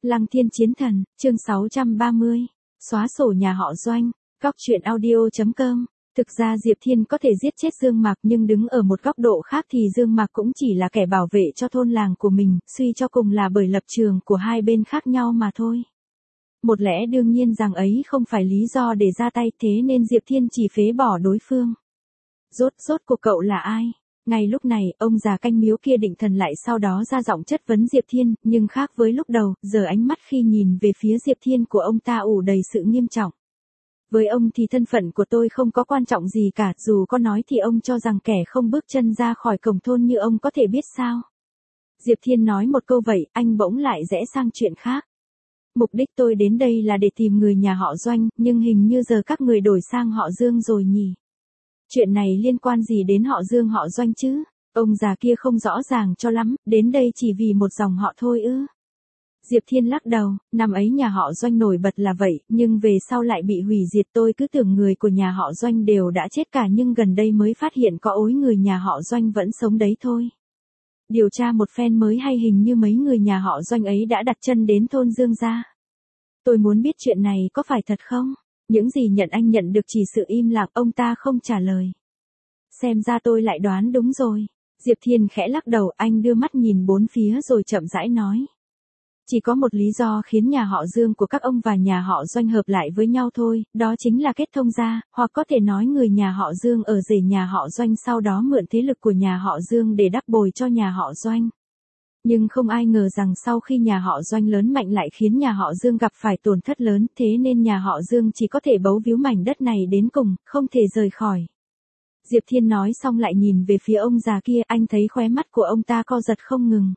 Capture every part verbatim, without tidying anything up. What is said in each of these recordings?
Lăng Thiên Chiến Thần, chương sáu trăm ba mươi. Xóa sổ nhà họ Doanh. Góc truyện audio.com. Thực ra Diệp Thiên có thể giết chết Dương Mạc, nhưng đứng ở một góc độ khác thì Dương Mạc cũng chỉ là kẻ bảo vệ cho thôn làng của mình, suy cho cùng là bởi lập trường của hai bên khác nhau mà thôi. Một lẽ đương nhiên rằng ấy không phải lý do để ra tay, thế nên Diệp Thiên chỉ phế bỏ đối phương. Rốt rốt cuộc cậu là ai? Ngay lúc này, ông già canh miếu kia định thần lại, sau đó ra giọng chất vấn Diệp Thiên, nhưng khác với lúc đầu, giờ ánh mắt khi nhìn về phía Diệp Thiên của ông ta ủ đầy sự nghiêm trọng. Với ông thì thân phận của tôi không có quan trọng gì cả, dù có nói thì ông cho rằng kẻ không bước chân ra khỏi cổng thôn như ông có thể biết sao? Diệp Thiên nói một câu vậy, anh bỗng lại rẽ sang chuyện khác. Mục đích tôi đến đây là để tìm người nhà họ Doanh, nhưng hình như giờ các người đổi sang họ Dương rồi nhỉ? Chuyện này liên quan gì đến họ Dương họ Doanh chứ? Ông già kia không rõ ràng cho lắm, đến đây chỉ vì một dòng họ thôi ư? Diệp Thiên lắc đầu, năm ấy nhà họ Doanh nổi bật là vậy, nhưng về sau lại bị hủy diệt, tôi cứ tưởng người của nhà họ Doanh đều đã chết cả, nhưng gần đây mới phát hiện có ối người nhà họ Doanh vẫn sống đấy thôi. Điều tra một phen mới hay hình như mấy người nhà họ Doanh ấy đã đặt chân đến thôn Dương gia. Tôi muốn biết chuyện này có phải thật không? Những gì nhận anh nhận được chỉ sự im lặng, ông ta không trả lời. Xem ra tôi lại đoán đúng rồi. Diệp Thiên khẽ lắc đầu, anh đưa mắt nhìn bốn phía rồi chậm rãi nói. Chỉ có một lý do khiến nhà họ Dương của các ông và nhà họ Doanh hợp lại với nhau thôi, đó chính là kết thông gia, hoặc có thể nói người nhà họ Dương ở rể nhà họ Doanh, sau đó mượn thế lực của nhà họ Dương để đắp bồi cho nhà họ Doanh. Nhưng không ai ngờ rằng sau khi nhà họ Doanh lớn mạnh lại khiến nhà họ Dương gặp phải tổn thất lớn, thế nên nhà họ Dương chỉ có thể bấu víu mảnh đất này đến cùng, không thể rời khỏi. Diệp Thiên nói xong lại nhìn về phía ông già kia, anh thấy khóe mắt của ông ta co giật không ngừng.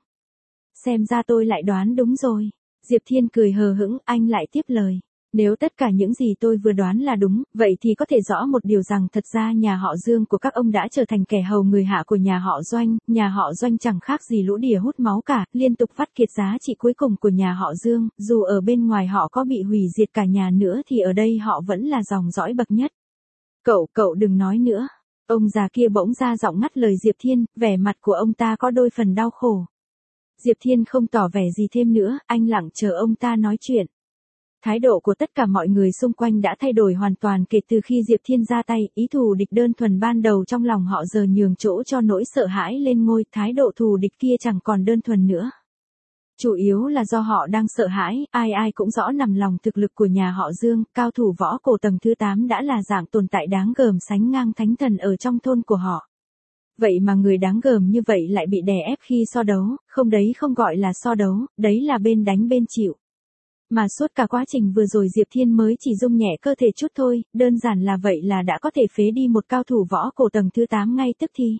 Xem ra tôi lại đoán đúng rồi. Diệp Thiên cười hờ hững, anh lại tiếp lời. Nếu tất cả những gì tôi vừa đoán là đúng, vậy thì có thể rõ một điều rằng thật ra nhà họ Dương của các ông đã trở thành kẻ hầu người hạ của nhà họ Doanh, nhà họ Doanh chẳng khác gì lũ đỉa hút máu cả, liên tục vắt kiệt giá trị cuối cùng của nhà họ Dương, dù ở bên ngoài họ có bị hủy diệt cả nhà nữa thì ở đây họ vẫn là dòng dõi bậc nhất. Cậu, cậu đừng nói nữa. Ông già kia bỗng ra giọng ngắt lời Diệp Thiên, vẻ mặt của ông ta có đôi phần đau khổ. Diệp Thiên không tỏ vẻ gì thêm nữa, anh lặng chờ ông ta nói chuyện. Thái độ của tất cả mọi người xung quanh đã thay đổi hoàn toàn kể từ khi Diệp Thiên ra tay, ý thù địch đơn thuần ban đầu trong lòng họ giờ nhường chỗ cho nỗi sợ hãi lên ngôi, thái độ thù địch kia chẳng còn đơn thuần nữa. Chủ yếu là do họ đang sợ hãi, ai ai cũng rõ nằm lòng thực lực của nhà họ Dương, cao thủ võ cổ tầng thứ tám đã là dạng tồn tại đáng gờm sánh ngang thánh thần ở trong thôn của họ. Vậy mà người đáng gờm như vậy lại bị đè ép khi so đấu, không đấy không gọi là so đấu, đấy là bên đánh bên chịu. Mà suốt cả quá trình vừa rồi Diệp Thiên mới chỉ rung nhẹ cơ thể chút thôi, đơn giản là vậy là đã có thể phế đi một cao thủ võ cổ tầng thứ tám ngay tức thì.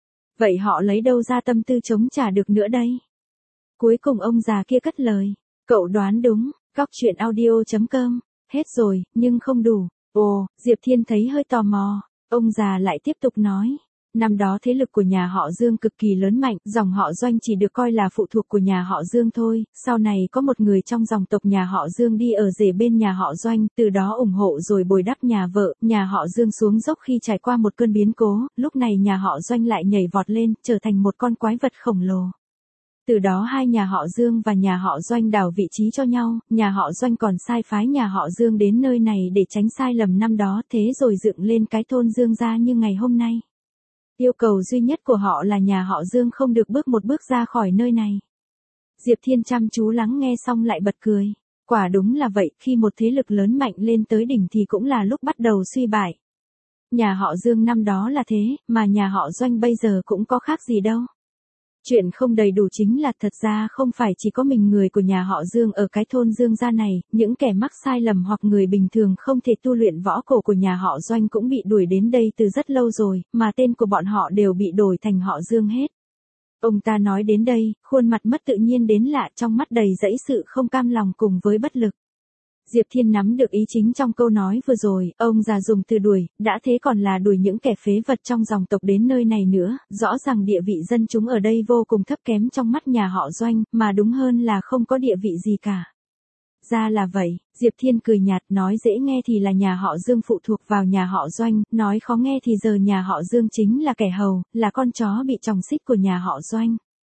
Vậy họ lấy đâu ra tâm tư chống trả được nữa đây? Cuối cùng ông già kia cất lời. Cậu đoán đúng, góc truyện audio.com. Hết rồi, nhưng không đủ. Ồ, Diệp Thiên thấy hơi tò mò. Ông già lại tiếp tục nói. Năm đó thế lực của nhà họ Dương cực kỳ lớn mạnh, dòng họ Doanh chỉ được coi là phụ thuộc của nhà họ Dương thôi, sau này có một người trong dòng tộc nhà họ Dương đi ở rể bên nhà họ Doanh, từ đó ủng hộ rồi bồi đắp nhà vợ, nhà họ Dương xuống dốc khi trải qua một cơn biến cố, lúc này nhà họ Doanh lại nhảy vọt lên, trở thành một con quái vật khổng lồ. Từ đó hai nhà họ Dương và nhà họ Doanh đảo vị trí cho nhau, nhà họ Doanh còn sai phái nhà họ Dương đến nơi này để tránh sai lầm năm đó, thế rồi dựng lên cái thôn Dương gia như ngày hôm nay. Yêu cầu duy nhất của họ là nhà họ Dương không được bước một bước ra khỏi nơi này. Diệp Thiên chăm chú lắng nghe xong lại bật cười. Quả đúng là vậy, khi một thế lực lớn mạnh lên tới đỉnh thì cũng là lúc bắt đầu suy bại. Nhà họ Dương năm đó là thế, mà nhà họ Doanh bây giờ cũng có khác gì đâu. Chuyện không đầy đủ chính là thật ra không phải chỉ có mình người của nhà họ Dương ở cái thôn Dương gia này, những kẻ mắc sai lầm hoặc người bình thường không thể tu luyện võ cổ của nhà họ Doanh cũng bị đuổi đến đây từ rất lâu rồi, mà tên của bọn họ đều bị đổi thành họ Dương hết. Ông ta nói đến đây, khuôn mặt mất tự nhiên đến lạ, trong mắt đầy dẫy sự không cam lòng cùng với bất lực. Diệp Thiên nắm được ý chính trong câu nói vừa rồi, ông già dùng từ đuổi, đã thế còn là đuổi những kẻ phế vật trong dòng tộc đến nơi này nữa, rõ ràng địa vị dân chúng ở đây vô cùng thấp kém trong mắt nhà họ Doanh, mà đúng hơn là không có địa vị gì cả. Ra là vậy, Diệp Thiên cười nhạt, nói dễ nghe thì là nhà họ Dương phụ thuộc vào nhà họ Doanh, nói khó nghe thì giờ nhà họ Dương chính là kẻ hầu, là con chó bị chòng xích của nhà họ Doanh.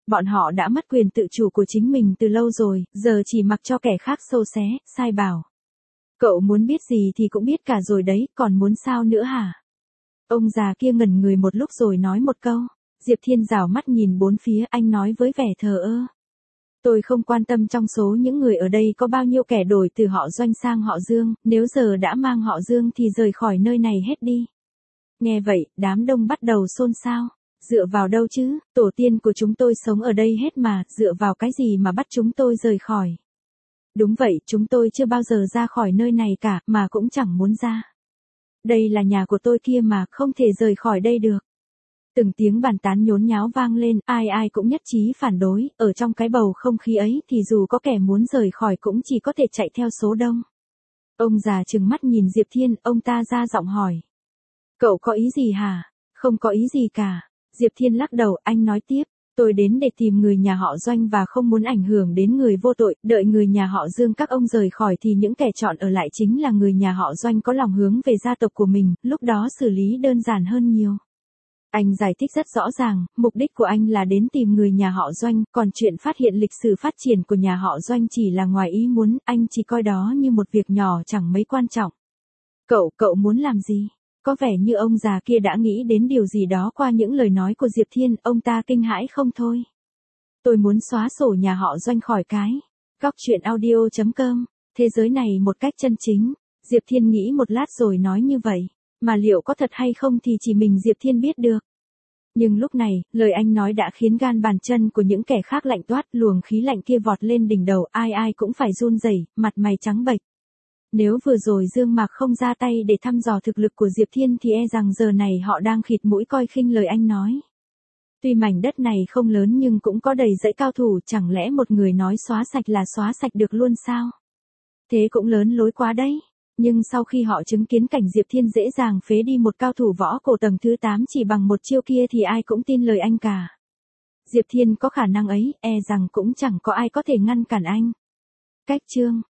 Bọn họ đã mất quyền tự chủ của chính mình từ lâu rồi, giờ chỉ mặc cho kẻ khác xâu xé, sai bảo. Cậu muốn biết gì thì cũng biết cả rồi đấy, còn muốn sao nữa hả? Ông già kia ngẩn người một lúc rồi nói một câu. Diệp Thiên rảo mắt nhìn bốn phía, anh nói với vẻ thờ ơ. Tôi không quan tâm trong số những người ở đây có bao nhiêu kẻ đổi từ họ Doanh sang họ Dương, nếu giờ đã mang họ Dương thì rời khỏi nơi này hết đi. Nghe vậy, đám đông bắt đầu xôn xao. Dựa vào đâu chứ, tổ tiên của chúng tôi sống ở đây hết mà, dựa vào cái gì mà bắt chúng tôi rời khỏi. Đúng vậy, chúng tôi chưa bao giờ ra khỏi nơi này cả, mà cũng chẳng muốn ra. Đây là nhà của tôi kia mà, không thể rời khỏi đây được. Từng tiếng bàn tán nhốn nháo vang lên, ai ai cũng nhất trí phản đối, ở trong cái bầu không khí ấy thì dù có kẻ muốn rời khỏi cũng chỉ có thể chạy theo số đông. Ông già trừng mắt nhìn Diệp Thiên, ông ta ra giọng hỏi. Cậu có ý gì hả? Không có ý gì cả. Diệp Thiên lắc đầu, anh nói tiếp. Tôi đến để tìm người nhà họ Doanh và không muốn ảnh hưởng đến người vô tội, đợi người nhà họ Dương các ông rời khỏi thì những kẻ chọn ở lại chính là người nhà họ Doanh có lòng hướng về gia tộc của mình, lúc đó xử lý đơn giản hơn nhiều. Anh giải thích rất rõ ràng, mục đích của anh là đến tìm người nhà họ Doanh, còn chuyện phát hiện lịch sử phát triển của nhà họ Doanh chỉ là ngoài ý muốn, anh chỉ coi đó như một việc nhỏ chẳng mấy quan trọng. Cậu, cậu muốn làm gì? Có vẻ như ông già kia đã nghĩ đến điều gì đó qua những lời nói của Diệp Thiên, ông ta kinh hãi không thôi. Tôi muốn xóa sổ nhà họ Doanh khỏi cái. Góc truyện audio chấm com, thế giới này một cách chân chính. Diệp Thiên nghĩ một lát rồi nói như vậy. Mà liệu có thật hay không thì chỉ mình Diệp Thiên biết được. Nhưng lúc này, lời anh nói đã khiến gan bàn chân của những kẻ khác lạnh toát, luồng khí lạnh kia vọt lên đỉnh đầu, ai ai cũng phải run rẩy, mặt mày trắng bệch. Nếu vừa rồi Dương Mạc không ra tay để thăm dò thực lực của Diệp Thiên thì e rằng giờ này họ đang khịt mũi coi khinh lời anh nói. Tuy mảnh đất này không lớn nhưng cũng có đầy dãy cao thủ, chẳng lẽ một người nói xóa sạch là xóa sạch được luôn sao? Thế cũng lớn lối quá đấy. Nhưng sau khi họ chứng kiến cảnh Diệp Thiên dễ dàng phế đi một cao thủ võ cổ tầng thứ tám chỉ bằng một chiêu kia thì ai cũng tin lời anh cả. Diệp Thiên có khả năng ấy, e rằng cũng chẳng có ai có thể ngăn cản anh. Cách chương